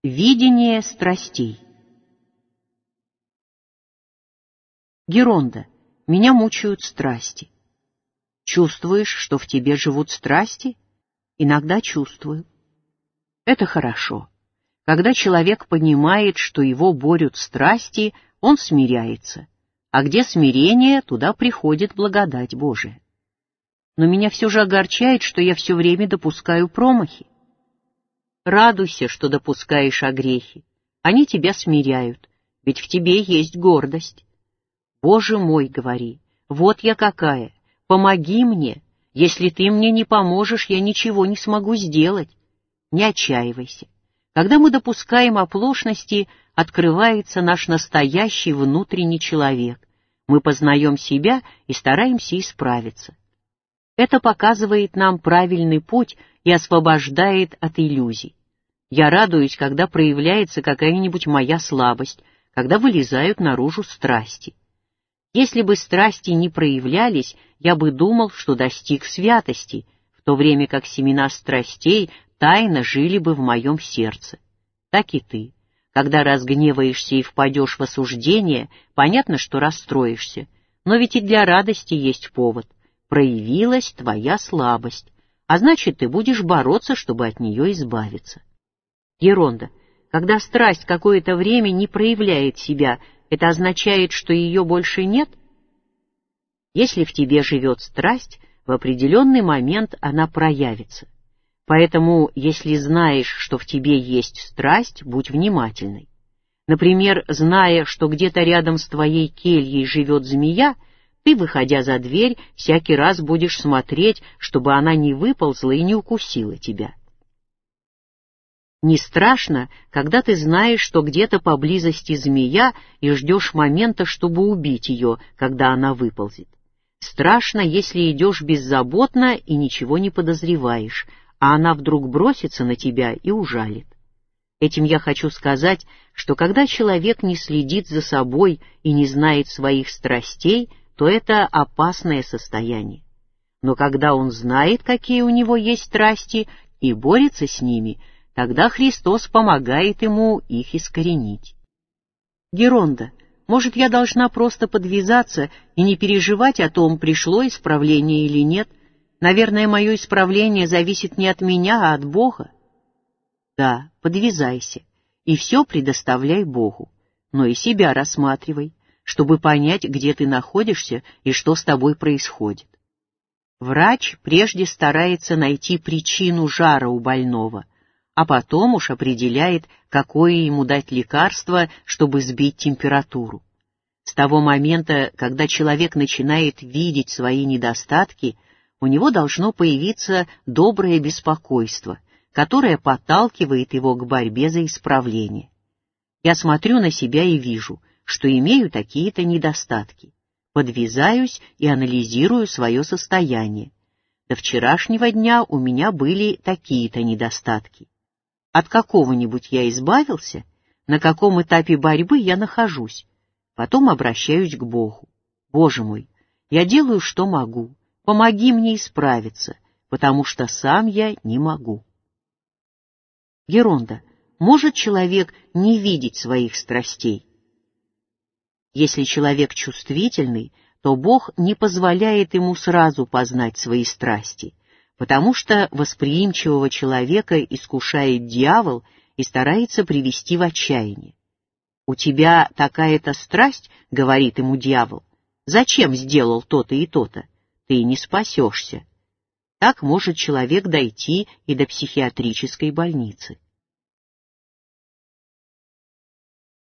Видение страстей. Геронда, меня мучают страсти. Чувствуешь, что в тебе живут страсти? Иногда чувствую. Это хорошо. Когда человек понимает, что его борют страсти, он смиряется. А где смирение, туда приходит благодать Божия. Но меня все же огорчает, что я все время допускаю промахи. Радуйся, что допускаешь огрехи. Они тебя смиряют, ведь в тебе есть гордость. Боже мой, говори, вот я какая, помоги мне. Если ты мне не поможешь, я ничего не смогу сделать. Не отчаивайся. Когда мы допускаем оплошности, открывается наш настоящий внутренний человек. Мы познаем себя и стараемся исправиться. Это показывает нам правильный путь и освобождает от иллюзий. Я радуюсь, когда проявляется какая-нибудь моя слабость, когда вылезают наружу страсти. Если бы страсти не проявлялись, я бы думал, что достиг святости, в то время как семена страстей тайно жили бы в моем сердце. Так и ты. Когда разгневаешься и впадешь в осуждение, понятно, что расстроишься, но ведь и для радости есть повод. Проявилась твоя слабость, а значит, ты будешь бороться, чтобы от нее избавиться. Геронда, когда страсть какое-то время не проявляет себя, это означает, что ее больше нет? Если в тебе живет страсть, в определенный момент она проявится. Поэтому, если знаешь, что в тебе есть страсть, будь внимательной. Например, зная, что где-то рядом с твоей кельей живет змея, ты, выходя за дверь, всякий раз будешь смотреть, чтобы она не выползла и не укусила тебя. Не страшно, когда ты знаешь, что где-то поблизости змея и ждешь момента, чтобы убить ее, когда она выползет. Страшно, если идешь беззаботно и ничего не подозреваешь, а она вдруг бросится на тебя и ужалит. Этим я хочу сказать, что когда человек не следит за собой и не знает своих страстей, то это опасное состояние. Но когда он знает, какие у него есть страсти, и борется с ними, тогда Христос помогает ему их искоренить. Геронда, может, я должна просто подвязаться и не переживать о том, пришло исправление или нет? Наверное, мое исправление зависит не от меня, а от Бога. Да, подвязайся, и все предоставляй Богу, но и себя рассматривай, чтобы понять, где ты находишься и что с тобой происходит. Врач прежде старается найти причину жара у больного, а потом уж определяет, какое ему дать лекарство, чтобы сбить температуру. С того момента, когда человек начинает видеть свои недостатки, у него должно появиться доброе беспокойство, которое подталкивает его к борьбе за исправление. Я смотрю на себя и вижу, что имею такие-то недостатки. Подвязаюсь и анализирую свое состояние. До вчерашнего дня у меня были такие-то недостатки. От какого-нибудь я избавился, на каком этапе борьбы я нахожусь. Потом обращаюсь к Богу. Боже мой, я делаю, что могу. Помоги мне исправиться, потому что сам я не могу. Геронда, может человек не видеть своих страстей? Если человек чувствительный, то Бог не позволяет ему сразу познать свои страсти, потому что восприимчивого человека искушает дьявол и старается привести в отчаяние. «У тебя такая-то страсть, — говорит ему дьявол, — зачем сделал то-то и то-то? Ты не спасешься». Так может человек дойти и до психиатрической больницы.